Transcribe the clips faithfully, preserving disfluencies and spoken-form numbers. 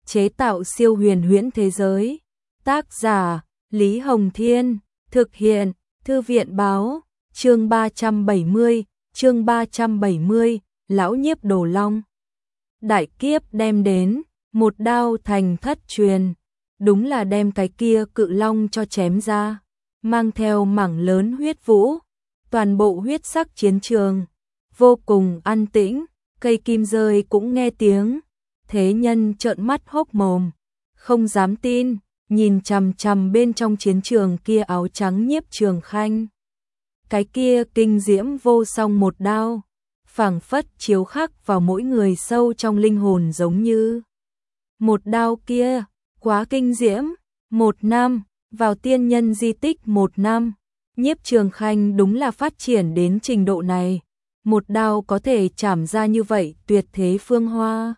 chế tạo siêu huyền huyễn thế giới. Tác giả, Lý Hồng Thiên, thực hiện, Thư viện báo, chương ba trăm bảy mươi, chương ba trăm bảy mươi, Lão Nhiếp Đồ Long. Đại kiếp đem đến, một đao thành thất truyền, đúng là đem cái kia cự long cho chém ra, mang theo mảng lớn huyết vũ, toàn bộ huyết sắc chiến trường, vô cùng an tĩnh, cây kim rơi cũng nghe tiếng, thế nhân trợn mắt hốc mồm, không dám tin, nhìn chằm chằm bên trong chiến trường kia áo trắng Nhiếp Trường Khanh. Cái kia kinh diễm vô song một đao, phảng phất chiếu khắc vào mỗi người sâu trong linh hồn giống như. Một đao kia, quá kinh diễm, một năm, vào tiên nhân di tích một năm, Nhiếp Trường Khanh đúng là phát triển đến trình độ này, một đao có thể chảm ra như vậy tuyệt thế phương hoa.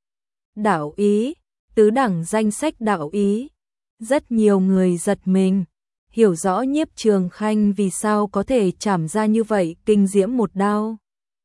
Đạo ý, tứ đẳng danh sách đạo ý, rất nhiều người giật mình, hiểu rõ Nhiếp Trường Khanh vì sao có thể chảm ra như vậy kinh diễm một đao.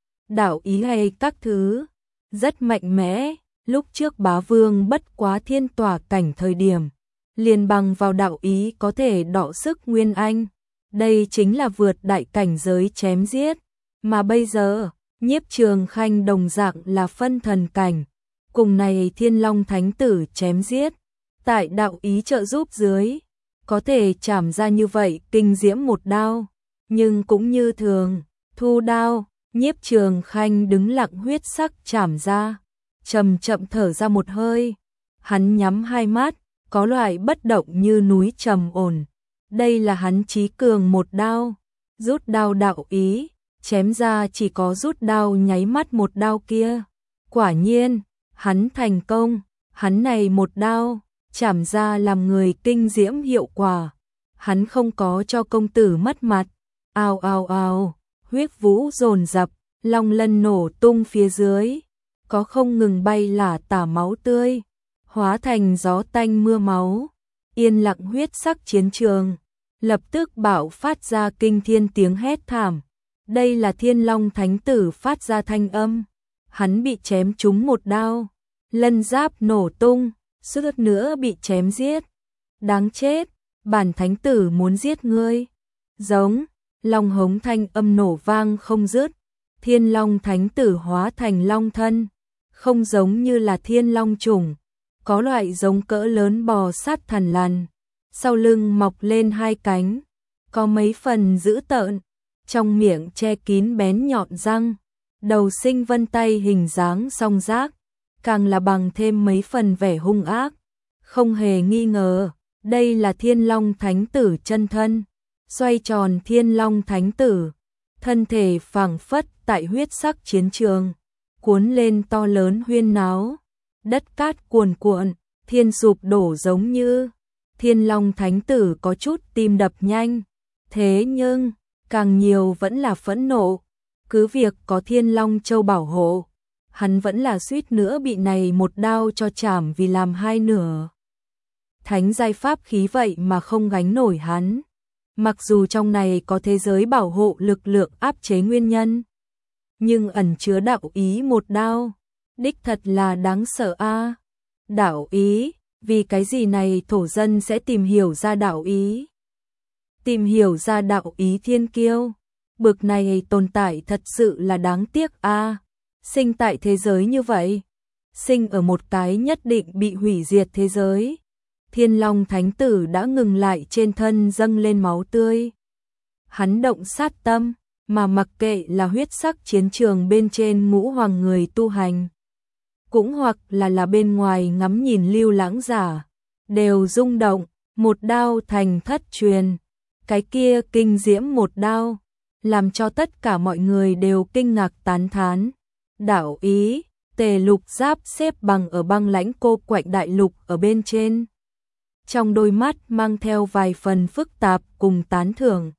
Đạo ý hay các thứ, rất mạnh mẽ, lúc trước Bá Vương bất quá thiên tỏa cảnh thời điểm, liền bằng vào đạo ý có thể đọ sức Nguyên Anh, đây chính là vượt đại cảnh giới chém giết, mà bây giờ, Nhiếp Trường Khanh đồng dạng là phân thần cảnh, cùng này Thiên Long Thánh Tử chém giết, tại đạo ý trợ giúp dưới, có thể chảm ra như vậy kinh diễm một đao, nhưng cũng như thường, thu đao, Nhiếp Trường Khanh đứng lặng huyết sắc chảm ra, chậm chậm thở ra một hơi, hắn nhắm hai mắt, có loại bất động như núi trầm ổn, đây là hắn chí cường một đao, rút đao đạo ý, chém ra chỉ có rút đao nháy mắt một đao kia, quả nhiên, hắn thành công, hắn này một đao, chảm ra làm người kinh diễm hiệu quả, hắn không có cho công tử mất mặt, ào ào ào, huyết vũ dồn dập, long lân nổ tung phía dưới, có không ngừng bay lả tả máu tươi, hóa thành gió tanh mưa máu, yên lặng huyết sắc chiến trường, lập tức bạo phát ra kinh thiên tiếng hét thảm, đây là Thiên Long Thánh Tử phát ra thanh âm, hắn bị chém trúng một đao, lân giáp nổ tung, suýt nữa bị chém giết, đáng chết, bản Thánh Tử muốn giết ngươi, giống, long hống thanh âm nổ vang không dứt, Thiên Long Thánh Tử hóa thành long thân, không giống như là thiên long chủng, có loại giống cỡ lớn bò sát thần lằn, sau lưng mọc lên hai cánh, có mấy phần dữ tợn, trong miệng che kín bén nhọn răng, đầu sinh vân tay hình dáng song giác, càng là bằng thêm mấy phần vẻ hung ác, không hề nghi ngờ, đây là Thiên Long Thánh Tử chân thân, xoay tròn Thiên Long Thánh Tử, thân thể phảng phất tại huyết sắc chiến trường, cuốn lên to lớn huyên náo, đất cát cuồn cuộn, thiên sụp đổ giống như, Thiên Long Thánh Tử có chút tim đập nhanh, thế nhưng, càng nhiều vẫn là phẫn nộ, cứ việc có Thiên Long Châu bảo hộ, hắn vẫn là suýt nữa bị này một đao cho chảm vì làm hai nửa. Thánh giai pháp khí vậy mà không gánh nổi hắn, mặc dù trong này có thế giới bảo hộ lực lượng áp chế nguyên nhân, nhưng ẩn chứa đạo ý một đao, đích thật là đáng sợ a. Đạo ý, vì cái gì này thổ dân sẽ tìm hiểu ra đạo ý? Tìm hiểu ra đạo ý thiên kiêu, bực này tồn tại thật sự là đáng tiếc a. Sinh tại thế giới như vậy, sinh ở một cái nhất định bị hủy diệt thế giới. Thiên Long Thánh Tử đã ngừng lại trên thân dâng lên máu tươi. Hắn động sát tâm, mà mặc kệ là huyết sắc chiến trường bên trên ngũ hoàng người tu hành, cũng hoặc là là bên ngoài ngắm nhìn lưu lãng giả, đều rung động, một đao thành thất truyền, cái kia kinh diễm một đao, làm cho tất cả mọi người đều kinh ngạc tán thán. Đạo ý, Tề Lục Giáp xếp bằng ở băng lãnh cô quạnh đại lục ở bên trên. Trong đôi mắt mang theo vài phần phức tạp cùng tán thưởng.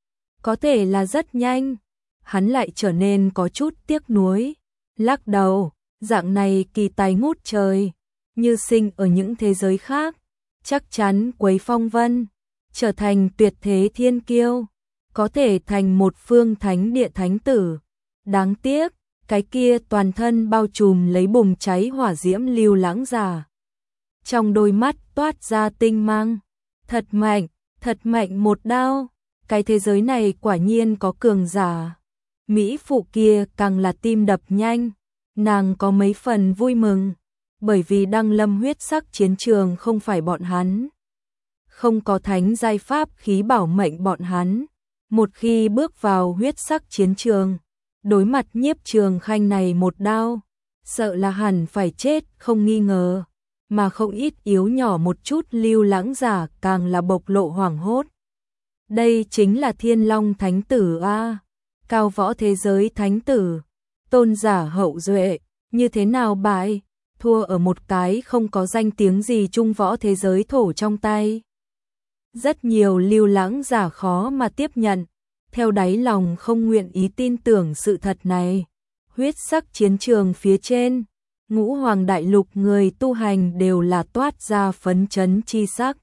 Có thể là rất nhanh, hắn lại trở nên có chút tiếc nuối, lắc đầu, dạng này kỳ tài ngút trời, như sinh ở những thế giới khác, chắc chắn quấy phong vân, trở thành tuyệt thế thiên kiêu, có thể thành một phương thánh địa thánh tử. Đáng tiếc, cái kia toàn thân bao trùm lấy bùng cháy hỏa diễm lưu lãng giả, trong đôi mắt toát ra tinh mang. Thật mạnh, thật mạnh một đao, cái thế giới này quả nhiên có cường giả. Mỹ phụ kia càng là tim đập nhanh, nàng có mấy phần vui mừng, bởi vì đăng lâm huyết sắc chiến trường không phải bọn hắn. Không có thánh giai pháp khí bảo mệnh bọn hắn. Một khi bước vào huyết sắc chiến trường, đối mặt Nhiếp Trường Khanh này một đao, sợ là hẳn phải chết không nghi ngờ, mà không ít yếu nhỏ một chút lưu lãng giả càng là bộc lộ hoảng hốt. Đây chính là Thiên Long Thánh Tử a, cao võ thế giới thánh tử, tôn giả hậu duệ, như thế nào bại, thua ở một cái không có danh tiếng gì trung võ thế giới thổ trong tay. Rất nhiều lưu lãng giả khó mà tiếp nhận, theo đáy lòng không nguyện ý tin tưởng sự thật này. Huyết sắc chiến trường phía trên, ngũ hoàng đại lục người tu hành đều là toát ra phấn chấn chi sắc.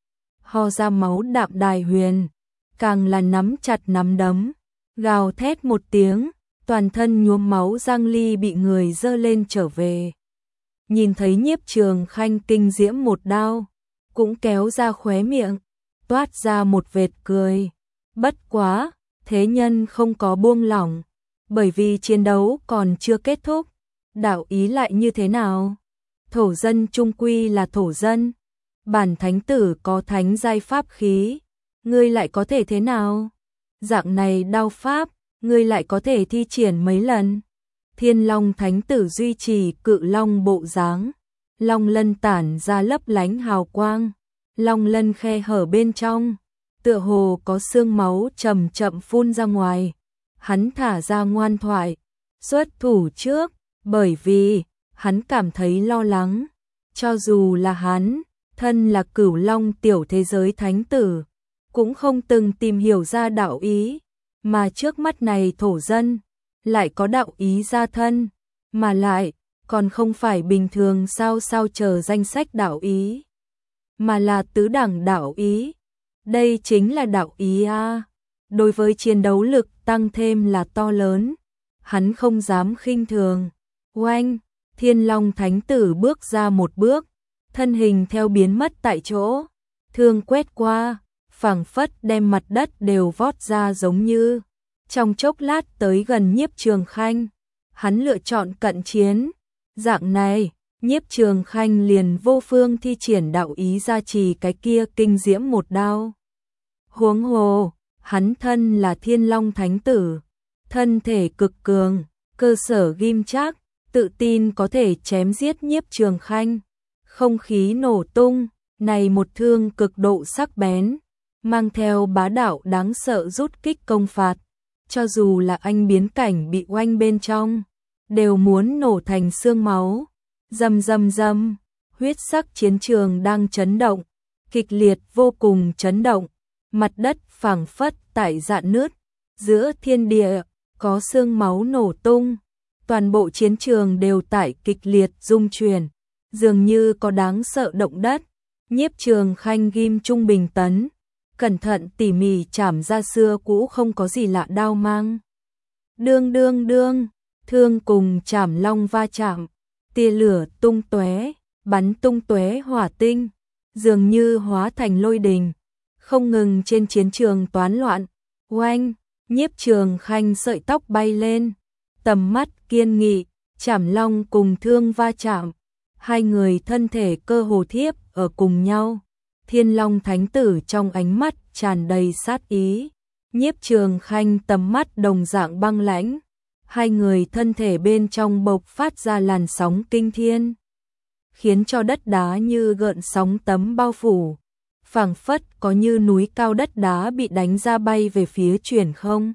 Ho ra máu đạm đài huyền, càng là nắm chặt nắm đấm, gào thét một tiếng, toàn thân nhuốm máu Giang Ly bị người dơ lên trở về. Nhìn thấy Nhiếp Trường Khanh kinh diễm một đao, cũng kéo ra khóe miệng, toát ra một vệt cười. Bất quá, thế nhân không có buông lỏng, bởi vì chiến đấu còn chưa kết thúc. Đạo ý lại như thế nào? Thổ dân trung quy là thổ dân. Bản thánh tử có thánh giai pháp khí, ngươi lại có thể thế nào? Dạng này đao pháp, ngươi lại có thể thi triển mấy lần? Thiên Long thánh tử duy trì cự long bộ dáng, long lân tản ra lấp lánh hào quang, long lân khe hở bên trong, tựa hồ có xương máu chậm chậm phun ra ngoài. Hắn thả ra ngoan thoại, xuất thủ trước, bởi vì hắn cảm thấy lo lắng, cho dù là hắn, thân là Cửu Long tiểu thế giới thánh tử, cũng không từng tìm hiểu ra đạo ý, mà trước mắt này thổ dân lại có đạo ý ra thân, mà lại còn không phải bình thường sao sao chờ danh sách đạo ý, mà là tứ đẳng đạo ý. Đây chính là đạo ý a. Đối với chiến đấu lực tăng thêm là to lớn, hắn không dám khinh thường. Oanh, Thiên Long thánh tử bước ra một bước, thân hình theo biến mất tại chỗ, thương quét qua, phảng phất đem mặt đất đều vót ra giống như. Trong chốc lát tới gần Nhiếp Trường Khanh, hắn lựa chọn cận chiến. Dạng này, Nhiếp Trường Khanh liền vô phương thi triển đạo ý gia trì cái kia kinh diễm một đao. Huống hồ, hắn thân là Thiên Long thánh tử, thân thể cực cường, cơ sở ghim chắc, tự tin có thể chém giết Nhiếp Trường Khanh. Không khí nổ tung, này một thương cực độ sắc bén, mang theo bá đạo đáng sợ rút kích công phạt, cho dù là anh biến cảnh bị oanh bên trong, đều muốn nổ thành xương máu. Rầm rầm rầm, huyết sắc chiến trường đang chấn động, kịch liệt vô cùng chấn động, mặt đất phảng phất tại rạn nứt, giữa thiên địa có xương máu nổ tung, toàn bộ chiến trường đều tại kịch liệt rung chuyển, dường như có đáng sợ động đất. Nhiếp Trường Khanh ghim trung bình tấn, cẩn thận tỉ mỉ chảm ra xưa cũ không có gì lạ đao mang. Đương đương đương, thương cùng chảm long va chạm, tia lửa tung tóe, bắn tung tóe hỏa tinh, dường như hóa thành lôi đình, không ngừng trên chiến trường toán loạn. Oanh, Nhiếp Trường Khanh sợi tóc bay lên, tầm mắt kiên nghị, chảm long cùng thương va chạm, hai người thân thể cơ hồ thiếp ở cùng nhau. Thiên Long thánh tử trong ánh mắt tràn đầy sát ý, Nhiếp Trường Khanh tầm mắt đồng dạng băng lãnh, hai người thân thể bên trong bộc phát ra làn sóng kinh thiên, khiến cho đất đá như gợn sóng tấm bao phủ, phảng phất có như núi cao đất đá bị đánh ra bay về phía chuyển không.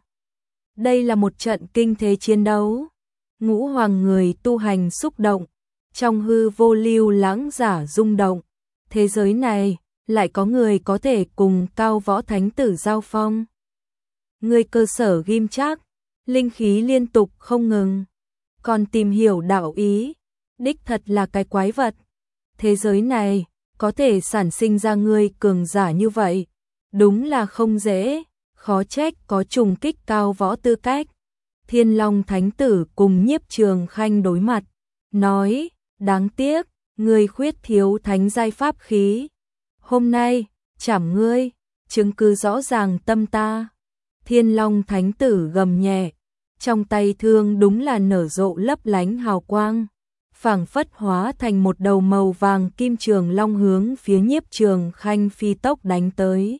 Đây là một trận kinh thế chiến đấu, ngũ hoàng người tu hành xúc động, trong hư vô lưu lãng giả rung động, thế giới này lại có người có thể cùng cao võ thánh tử giao phong. Người cơ sở ghim chắc, linh khí liên tục không ngừng, còn tìm hiểu đạo ý, đích thật là cái quái vật. Thế giới này có thể sản sinh ra người cường giả như vậy, đúng là không dễ, khó trách có trùng kích cao võ tư cách. Thiên Long thánh tử cùng Nhiếp Trường Khanh đối mặt, nói, đáng tiếc, ngươi khuyết thiếu thánh giai pháp khí. Hôm nay, chảm ngươi, chứng cứ rõ ràng tâm ta. Thiên Long Thánh Tử gầm nhẹ, trong tay thương đúng là nở rộ lấp lánh hào quang, phảng phất hóa thành một đầu màu vàng kim trường long hướng phía Nhiếp Trường Khanh phi tốc đánh tới.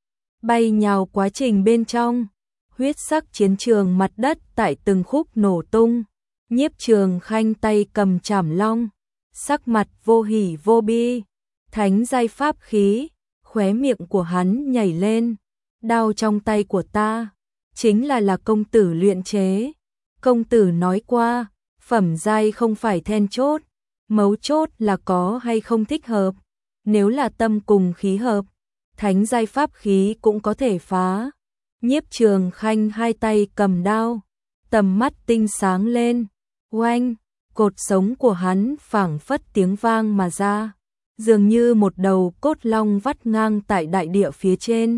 Bay nhào quá trình bên trong, huyết sắc chiến trường mặt đất tại từng khúc nổ tung. Nhiếp Trường Khanh tay cầm chảm long, sắc mặt vô hỉ vô bi, thánh giai pháp khí, khóe miệng của hắn nhảy lên. Đao trong tay của ta, chính là là công tử luyện chế. Công tử nói qua, phẩm giai không phải then chốt, mấu chốt là có hay không thích hợp. Nếu là tâm cùng khí hợp, thánh giai pháp khí cũng có thể phá. Nhiếp Trường Khanh hai tay cầm đao, tầm mắt tinh sáng lên, oanh, cột sống của hắn phảng phất tiếng vang mà ra, dường như một đầu cốt long vắt ngang tại đại địa phía trên.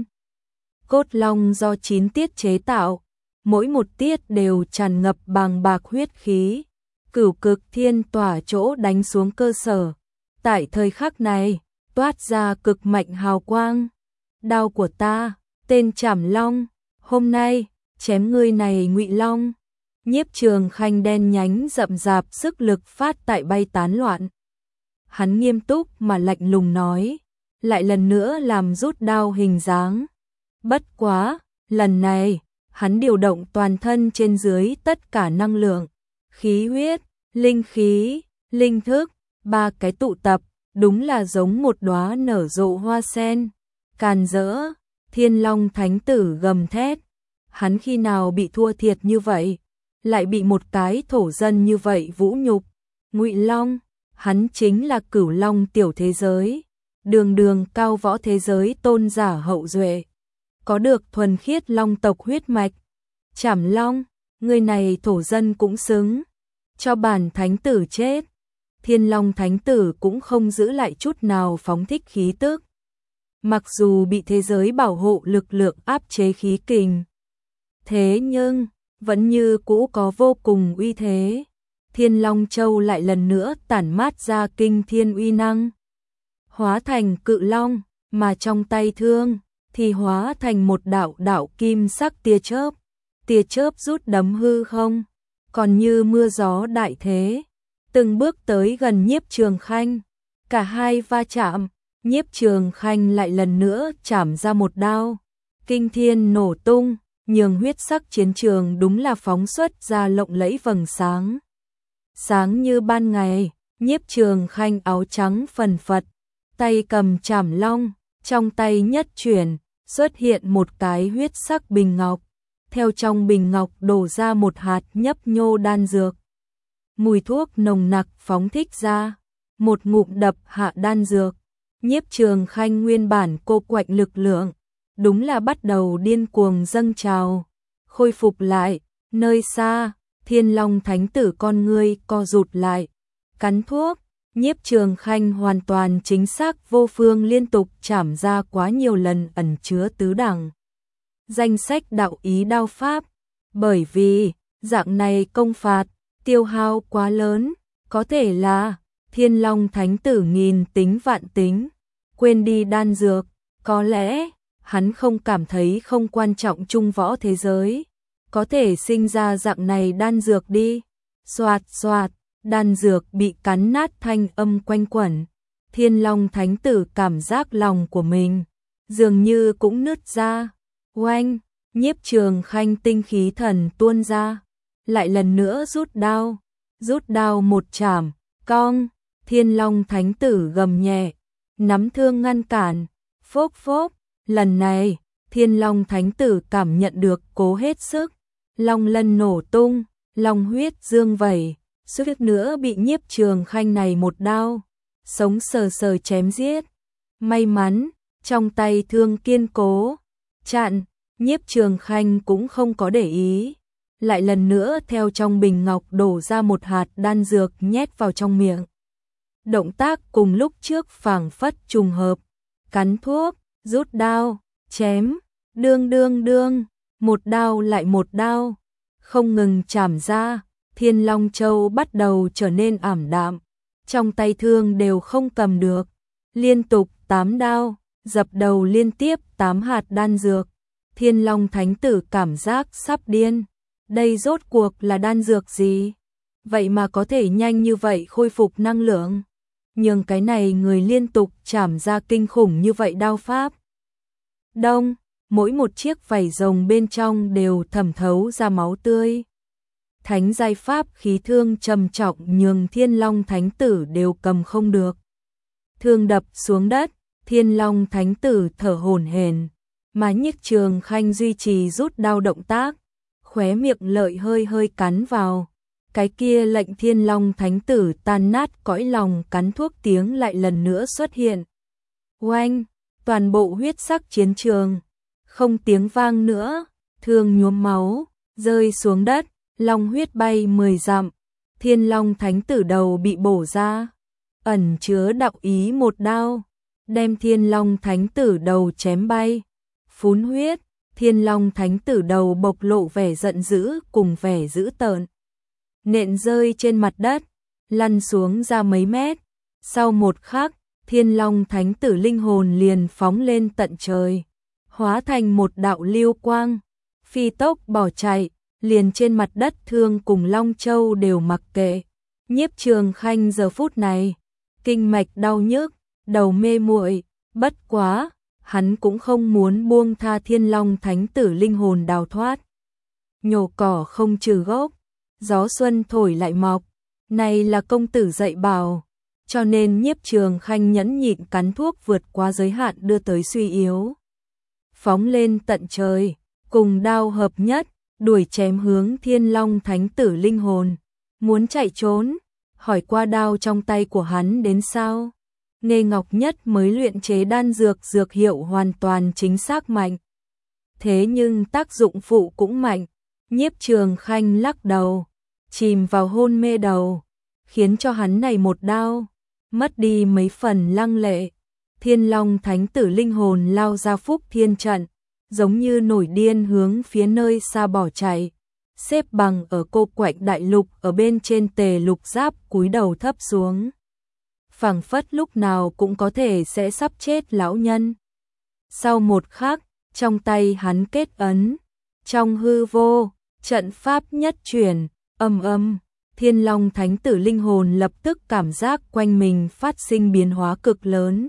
Cốt long do chín tiết chế tạo, mỗi một tiết đều tràn ngập bàng bạc huyết khí, cửu cực thiên tỏa chỗ đánh xuống cơ sở. Tại thời khắc này, toát ra cực mạnh hào quang. Đao của ta, tên Trảm Long, hôm nay, chém ngươi này Ngụy Long. Nhiếp Trường Khanh đen nhánh rậm rạp sức lực phát tại bay tán loạn. Hắn nghiêm túc mà lạnh lùng nói, lại lần nữa làm rút đao hình dáng. Bất quá, lần này, hắn điều động toàn thân trên dưới tất cả năng lượng, khí huyết, linh khí, linh thức, ba cái tụ tập, đúng là giống một đóa nở rộ hoa sen. Càn rỡ, Thiên Long Thánh Tử gầm thét, hắn khi nào bị thua thiệt như vậy, lại bị một cái thổ dân như vậy vũ nhục. Ngụy Long, hắn chính là Cửu Long tiểu thế giới, đường đường cao võ thế giới tôn giả hậu duệ, có được thuần khiết long tộc huyết mạch. Trảm Long, người này thổ dân cũng xứng, cho bản thánh tử chết. Thiên Long Thánh Tử cũng không giữ lại chút nào phóng thích khí tức. Mặc dù bị thế giới bảo hộ lực lượng áp chế khí kình, thế nhưng vẫn như cũ có vô cùng uy thế. Thiên Long Châu lại lần nữa tản mát ra kinh thiên uy năng, hóa thành cự long, mà trong tay thương thì hóa thành một đạo đạo kim sắc tia chớp. Tia chớp rút đấm hư không, còn như mưa gió đại thế, từng bước tới gần Nhiếp Trường Khanh. Cả hai va chạm, Nhiếp Trường Khanh lại lần nữa chảm ra một đao, kinh thiên nổ tung, nhường huyết sắc chiến trường đúng là phóng xuất ra lộng lẫy vầng sáng. Sáng như ban ngày, Nhiếp Trường Khanh áo trắng phần phật, tay cầm chảm long, trong tay nhất chuyển, xuất hiện một cái huyết sắc bình ngọc. Theo trong bình ngọc đổ ra một hạt nhấp nhô đan dược. Mùi thuốc nồng nặc phóng thích ra, một ngụm đập hạ đan dược. Nhiếp Trường Khanh nguyên bản cô quạnh lực lượng, đúng là bắt đầu điên cuồng dâng trào, khôi phục lại. Nơi xa, Thiên Long Thánh Tử con ngươi co rụt lại, cắn thuốc. Nhiếp Trường Khanh hoàn toàn chính xác vô phương liên tục chảm ra quá nhiều lần ẩn chứa tứ đẳng danh sách đạo ý đao pháp, bởi vì dạng này công phạt tiêu hao quá lớn, có thể là Thiên Long Thánh Tử nghìn tính vạn tính, quên đi đan dược, có lẽ hắn không cảm thấy không quan trọng trung võ thế giới, có thể sinh ra dạng này đan dược đi. Xoạt xoạt, đan dược bị cắn nát thanh âm quanh quẩn. Thiên Long Thánh Tử cảm giác lòng của mình dường như cũng nứt ra. Oanh, Nhiếp Trường Khanh tinh khí thần tuôn ra, lại lần nữa rút đao, rút đao một chảm, cong. Thiên Long Thánh Tử gầm nhẹ, nắm thương ngăn cản, phốc phốc. Lần này, Thiên Long Thánh Tử cảm nhận được cố hết sức, long lân nổ tung, long huyết dương vẩy, suýt nữa bị Nhiếp Trường Khanh này một đao sống sờ sờ chém giết. May mắn, trong tay thương kiên cố, chặn. Nhiếp Trường Khanh cũng không có để ý, lại lần nữa theo trong bình ngọc đổ ra một hạt đan dược nhét vào trong miệng. Động tác cùng lúc trước phảng phất trùng hợp, cắn thuốc, rút đao, chém, đương đương đương, một đao lại một đao, không ngừng chảm ra. Thiên Long Châu bắt đầu trở nên ảm đạm, trong tay thương đều không cầm được, liên tục tám đao, dập đầu liên tiếp tám hạt đan dược. Thiên Long Thánh Tử cảm giác sắp điên, đây rốt cuộc là đan dược gì? Vậy mà có thể nhanh như vậy khôi phục năng lượng. Nhưng cái này người liên tục chảm ra kinh khủng như vậy đao pháp. Đông, mỗi một chiếc vảy rồng bên trong đều thẩm thấu ra máu tươi. Thánh giai pháp khí thương trầm trọng nhường Thiên Long Thánh Tử đều cầm không được. Thương đập xuống đất, Thiên Long Thánh Tử thở hổn hển, mà Nhiếp Trường Khanh duy trì rút đao động tác, khóe miệng lợi hơi hơi cắn vào. Cái kia lệnh Thiên Long Thánh Tử tan nát cõi lòng cắn thuốc tiếng lại lần nữa xuất hiện. Oanh, toàn bộ huyết sắc chiến trường, không tiếng vang nữa, thương nhuốm máu, rơi xuống đất, long huyết bay mười dặm, Thiên Long Thánh Tử đầu bị bổ ra, ẩn chứa đạo ý một đao, đem Thiên Long Thánh Tử đầu chém bay, phun huyết, Thiên Long Thánh Tử đầu bộc lộ vẻ giận dữ cùng vẻ dữ tợn. Nện rơi trên mặt đất, lăn xuống ra mấy mét, sau một khắc, Thiên Long Thánh Tử linh hồn liền phóng lên tận trời, hóa thành một đạo lưu quang, phi tốc bỏ chạy, liền trên mặt đất thương cùng Long Châu đều mặc kệ. Nhiếp Trường Khanh giờ phút này, kinh mạch đau nhức, đầu mê muội, bất quá, hắn cũng không muốn buông tha Thiên Long Thánh Tử linh hồn đào thoát. Nhổ cỏ không trừ gốc, gió xuân thổi lại mọc, này là công tử dạy bảo, cho nên Nhiếp Trường Khanh nhẫn nhịn cắn thuốc vượt qua giới hạn đưa tới suy yếu. Phóng lên tận trời, cùng đao hợp nhất, đuổi chém hướng Thiên Long Thánh Tử linh hồn, muốn chạy trốn, hỏi qua đao trong tay của hắn đến sao? Nghê Ngọc Nhất mới luyện chế đan dược dược hiệu hoàn toàn chính xác mạnh. Thế nhưng tác dụng phụ cũng mạnh, Nhiếp Trường Khanh lắc đầu, chìm vào hôn mê đầu, khiến cho hắn này một đao, mất đi mấy phần lăng lệ. Thiên Long Thánh Tử linh hồn lao ra Phúc Thiên trận, giống như nổi điên hướng phía nơi xa bỏ chạy, xếp bằng ở cô quạnh đại lục ở bên trên Tề Lục Giáp cúi đầu thấp xuống. Phảng phất lúc nào cũng có thể sẽ sắp chết lão nhân. Sau một khắc, trong tay hắn kết ấn, trong hư vô, trận pháp nhất chuyển, âm âm, Thiên Long Thánh Tử linh hồn lập tức cảm giác quanh mình phát sinh biến hóa cực lớn.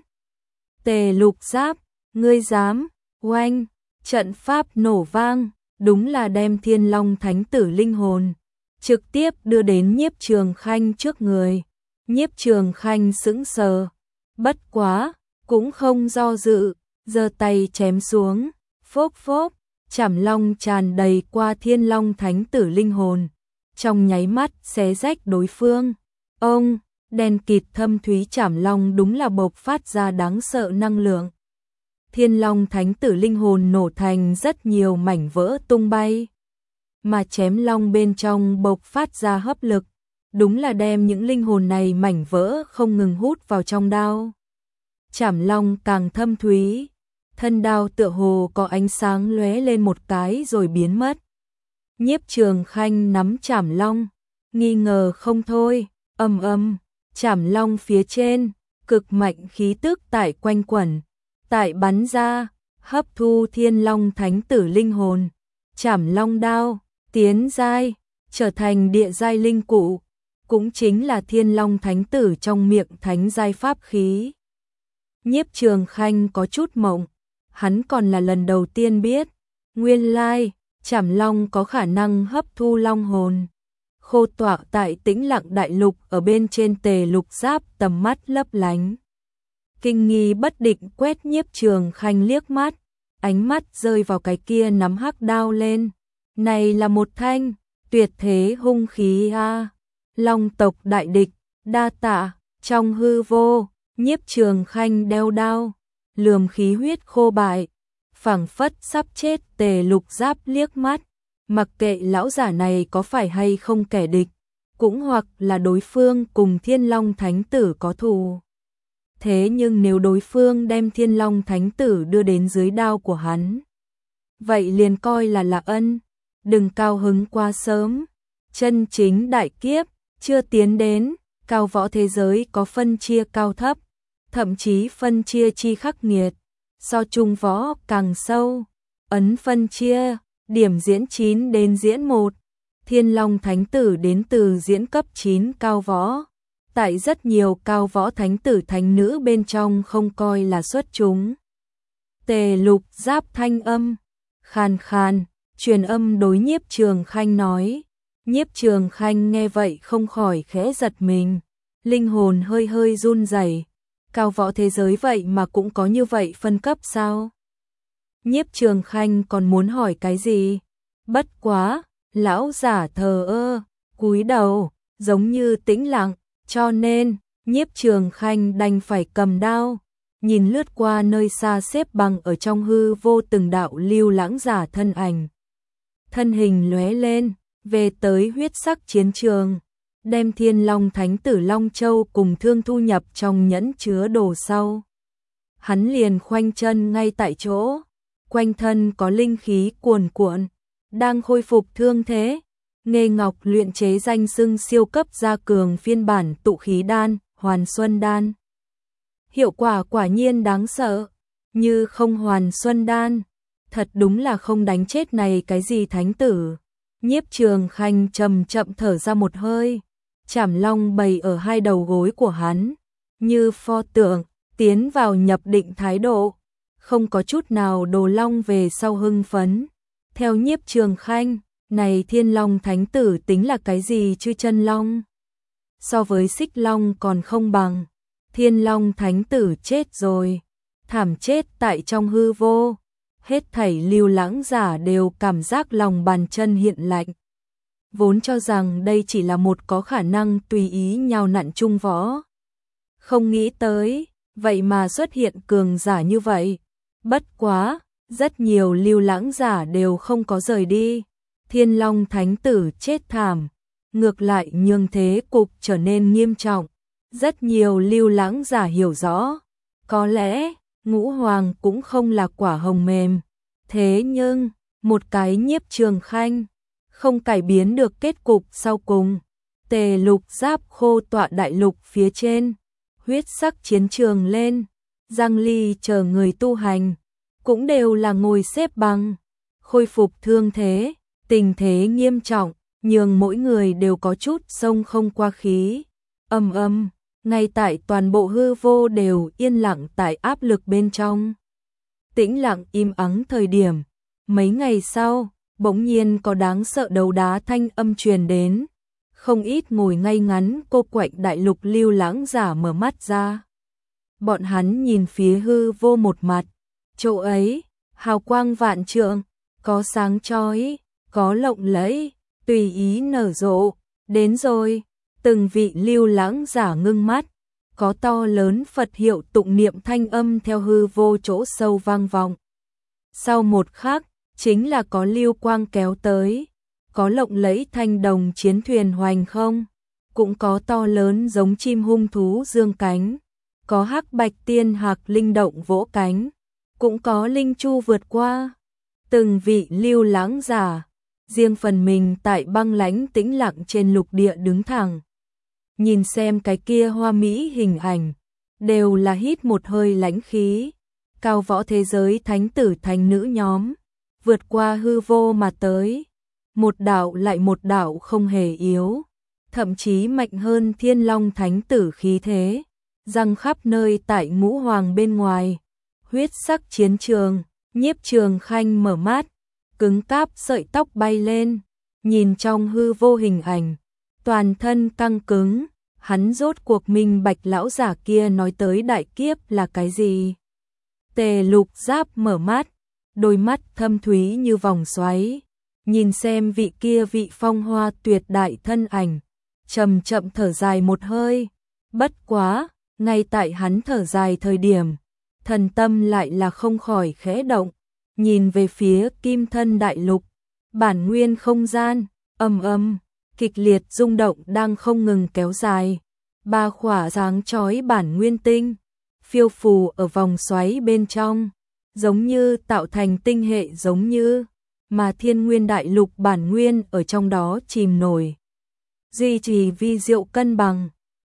Tề Lục Giáp, ngươi dám? Oanh, trận pháp nổ vang, đúng là đem Thiên Long Thánh Tử linh hồn trực tiếp đưa đến Nhiếp Trường Khanh trước người. Nhiếp Trường Khanh sững sờ, bất quá, cũng không do dự, giơ tay chém xuống, phốc phốc, chảm long tràn đầy qua Thiên Long Thánh Tử linh hồn, trong nháy mắt xé rách đối phương. Ông, đen kịt thâm thúy chảm long đúng là bộc phát ra đáng sợ năng lượng. Thiên Long Thánh Tử linh hồn nổ thành rất nhiều mảnh vỡ tung bay, mà chém long bên trong bộc phát ra hấp lực, đúng là đem những linh hồn này mảnh vỡ không ngừng hút vào trong đao. Chảm long càng thâm thúy, thân đao tựa hồ có ánh sáng lóe lên một cái rồi biến mất. Nhiếp Trường Khanh nắm chảm long, nghi ngờ không thôi, ầm ầm, chảm long phía trên, cực mạnh khí tức tại quanh quẩn, tại bắn ra, hấp thu Thiên Long Thánh Tử linh hồn, chảm long đao, tiến giai, trở thành địa giai linh cụ, cũng chính là Thiên Long Thánh Tử trong miệng thánh giai pháp khí. Nhiếp Trường Khanh có chút mộng, hắn còn là lần đầu tiên biết, nguyên lai, chảm long có khả năng hấp thu long hồn. Khô tọa tại Tĩnh Lặng Đại Lục ở bên trên Tề Lục Giáp tầm mắt lấp lánh. Kinh nghi bất định quét Nhiếp Trường Khanh liếc mắt, ánh mắt rơi vào cái kia nắm hắc đao lên. Này là một thanh, tuyệt thế hung khí a. Long tộc đại địch, đa tạ, trong hư vô, Nhiếp Trường Khanh đeo đao, lườm khí huyết khô bại, phảng phất sắp chết Tề Lục Giáp liếc mắt, mặc kệ lão giả này có phải hay không kẻ địch, cũng hoặc là đối phương cùng Thiên Long Thánh Tử có thù. Thế nhưng nếu đối phương đem Thiên Long Thánh Tử đưa đến dưới đao của hắn, vậy liền coi là là ân, đừng cao hứng quá sớm, chân chính đại kiếp chưa tiến đến, Cao võ thế giới có phân chia cao thấp, thậm chí phân chia chi khắc nghiệt, so trung võ càng sâu. Ấn phân chia, điểm diễn chín đến diễn một, Thiên Long Thánh Tử đến từ diễn cấp chín cao võ. Tại rất nhiều cao võ thánh tử thánh nữ bên trong không coi là xuất chúng. Tề Lục Giáp thanh âm khàn khàn, truyền âm đối Nhiếp Trường Khanh nói. Nhiếp Trường Khanh nghe vậy không khỏi khẽ giật mình, linh hồn hơi hơi run rẩy. Cao võ thế giới vậy mà cũng có như vậy phân cấp sao? Nhiếp Trường Khanh còn muốn hỏi cái gì? Bất quá, lão giả thờ ơ, cúi đầu, giống như tĩnh lặng, cho nên, Nhiếp Trường Khanh đành phải cầm đao, nhìn lướt qua nơi xa xếp bằng ở trong hư vô từng đạo lưu lãng giả thân ảnh. Thân hình lóe lên, về tới huyết sắc chiến trường, đem Thiên Long Thánh Tử Long Châu cùng Thương thu nhập trong nhẫn chứa đồ sau. Hắn liền khoanh chân ngay tại chỗ, quanh thân có linh khí cuồn cuộn, đang khôi phục thương thế. Nghê Ngọc luyện chế danh xưng siêu cấp gia cường phiên bản tụ khí đan, Hoàn Xuân đan. Hiệu quả quả nhiên đáng sợ, như không Hoàn Xuân đan, thật đúng là không đánh chết này cái gì thánh tử. Nhiếp Trường Khanh chậm chậm thở ra một hơi, Trảm Long bày ở hai đầu gối của hắn, như pho tượng, tiến vào nhập định thái độ, không có chút nào đồ long về sau hưng phấn. Theo Nhiếp Trường Khanh, này Thiên Long Thánh Tử tính là cái gì chứ chân long? So với Xích Long còn không bằng. Thiên Long Thánh Tử chết rồi, thảm chết tại trong hư vô. Hết thảy lưu lãng giả đều cảm giác lòng bàn chân hiện lạnh. Vốn cho rằng đây chỉ là một có khả năng tùy ý nhào nặn trung võ. Không nghĩ tới, vậy mà xuất hiện cường giả như vậy. Bất quá, rất nhiều lưu lãng giả đều không có rời đi. Thiên Long Thánh Tử chết thảm, ngược lại nhường thế cục trở nên nghiêm trọng. Rất nhiều lưu lãng giả hiểu rõ, có lẽ Ngũ Hoàng cũng không là quả hồng mềm. Thế nhưng, một cái Nhiếp Trường Khanh không cải biến được kết cục sau cùng. Tề Lục Giáp khô tọa đại lục phía trên, huyết sắc chiến trường lên, Giang Ly chờ người tu hành, cũng đều là ngồi xếp bằng, khôi phục thương thế, tình thế nghiêm trọng, nhường mỗi người đều có chút sông không qua khí. Ầm ầm, ngay tại toàn bộ hư vô đều yên lặng tại áp lực bên trong. Tĩnh lặng im ắng thời điểm, mấy ngày sau, bỗng nhiên có đáng sợ đấu đá thanh âm truyền đến. Không ít ngồi ngay ngắn cô quạnh đại lục lưu lãng giả mở mắt ra. Bọn hắn nhìn phía hư vô một mặt, chỗ ấy, hào quang vạn trượng, có sáng chói, có lộng lẫy, tùy ý nở rộ, đến rồi, từng vị lưu lãng giả ngưng mắt, có to lớn Phật hiệu tụng niệm thanh âm theo hư vô chỗ sâu vang vọng. Sau một khắc, chính là có lưu quang kéo tới, có lộng lẫy thanh đồng chiến thuyền hoành không, cũng có to lớn giống chim hung thú dương cánh, có hắc bạch tiên hạc linh động vỗ cánh, cũng có linh chu vượt qua. Từng vị lưu lãng giả, riêng phần mình tại băng lãnh tĩnh lặng trên lục địa đứng thẳng. Nhìn xem cái kia hoa mỹ hình ảnh, đều là hít một hơi lãnh khí. Cao võ thế giới thánh tử thánh nữ nhóm, vượt qua hư vô mà tới. Một đạo lại một đạo không hề yếu, thậm chí mạnh hơn Thiên Long Thánh Tử khí thế, răng khắp nơi tại Ngũ Hoàng bên ngoài. Huyết sắc chiến trường, Nhiếp Trường Khanh mở mắt, cứng cáp sợi tóc bay lên, nhìn trong hư vô hình ảnh, toàn thân căng cứng, hắn rốt cuộc minh bạch lão giả kia nói tới đại kiếp là cái gì. Tề Lục Giáp mở mắt, đôi mắt thâm thúy như vòng xoáy, nhìn xem vị kia vị phong hoa tuyệt đại thân ảnh, chậm chậm thở dài một hơi. Bất quá, ngay tại hắn thở dài thời điểm, thần tâm lại là không khỏi khẽ động, nhìn về phía Kim Thân đại lục, bản nguyên không gian, ầm ầm, kịch liệt rung động đang không ngừng kéo dài. Ba khỏa sáng chói bản nguyên tinh, phiêu phù ở vòng xoáy bên trong, giống như tạo thành tinh hệ giống như, mà Thiên Nguyên đại lục bản nguyên ở trong đó chìm nổi, duy trì vi diệu cân bằng.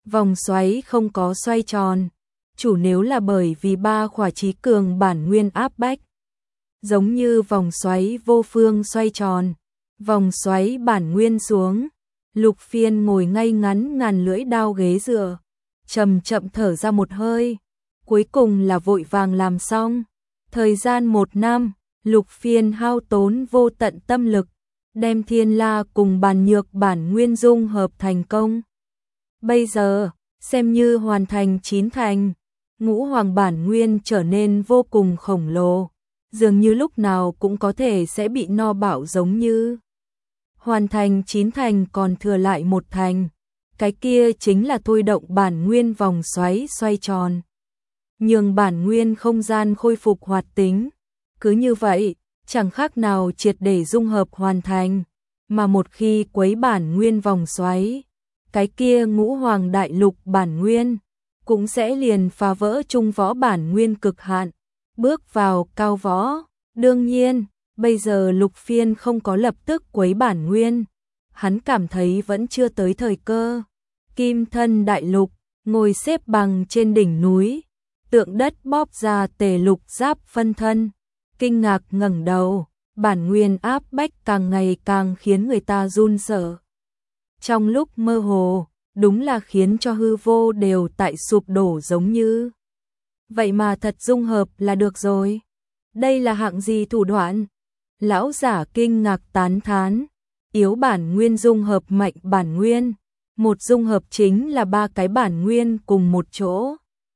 Vòng xoáy không có xoay tròn, chủ nếu là bởi vì ba khỏa trí cường bản nguyên áp bách. Giống như vòng xoáy vô phương xoay tròn, vòng xoáy bản nguyên xuống. Lục Phiên ngồi ngay ngắn ngàn lưỡi đao ghế dựa, chậm chậm thở ra một hơi, cuối cùng là vội vàng làm xong. Thời gian một năm, Lục Phiên hao tốn vô tận tâm lực, đem Thiên La cùng Bàn Nhược bản nguyên dung hợp thành công. Bây giờ, xem như hoàn thành chín thành, ngũ hoàng bản nguyên trở nên vô cùng khổng lồ, dường như lúc nào cũng có thể sẽ bị no bạo giống như. Hoàn thành chín thành còn thừa lại một thành, cái kia chính là thôi động bản nguyên vòng xoáy xoay tròn. Nhường bản nguyên không gian khôi phục hoạt tính, cứ như vậy, chẳng khác nào triệt để dung hợp hoàn thành, mà một khi quấy bản nguyên vòng xoáy, cái kia ngũ hoàng đại lục bản nguyên cũng sẽ liền phá vỡ trung võ bản nguyên cực hạn, bước vào cao võ. Đương nhiên, bây giờ Lục Phiên không có lập tức quấy bản nguyên, hắn cảm thấy vẫn chưa tới thời cơ. Kim thân đại lục, ngồi xếp bằng trên đỉnh núi, tượng đất bóp ra tề lục giáp phân thân, kinh ngạc ngẩng đầu, bản nguyên áp bách càng ngày càng khiến người ta run sợ. Trong lúc mơ hồ, đúng là khiến cho hư vô đều tại sụp đổ giống như. Vậy mà thật dung hợp là được rồi. Đây là hạng gì thủ đoạn? Lão giả kinh ngạc tán thán, yếu bản nguyên dung hợp mạnh bản nguyên, một dung hợp chính là ba cái bản nguyên cùng một chỗ.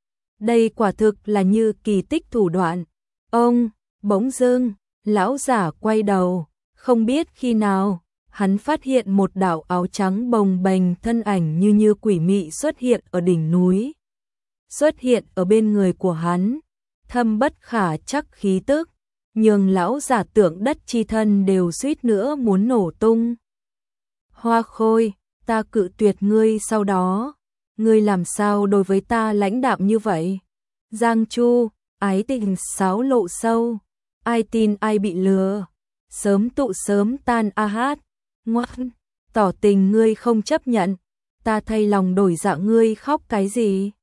Đây quả thực là như kỳ tích thủ đoạn. Ông, bỗng dưng, lão giả quay đầu, không biết khi nào, hắn phát hiện một đạo áo trắng bồng bềnh thân ảnh như như quỷ mị xuất hiện ở đỉnh núi. Xuất hiện ở bên người của hắn, thâm bất khả chắc khí tức, nhường lão giả tượng đất chi thân đều suýt nữa muốn nổ tung. Hoa Khôi, ta cự tuyệt ngươi sau đó, ngươi làm sao đối với ta lãnh đạm như vậy? Giang Chu, ái tình sáo lộ sâu, ai tin ai bị lừa, sớm tụ sớm tan a hát, ngoan, tỏ tình ngươi không chấp nhận, ta thay lòng đổi dạ ngươi khóc cái gì?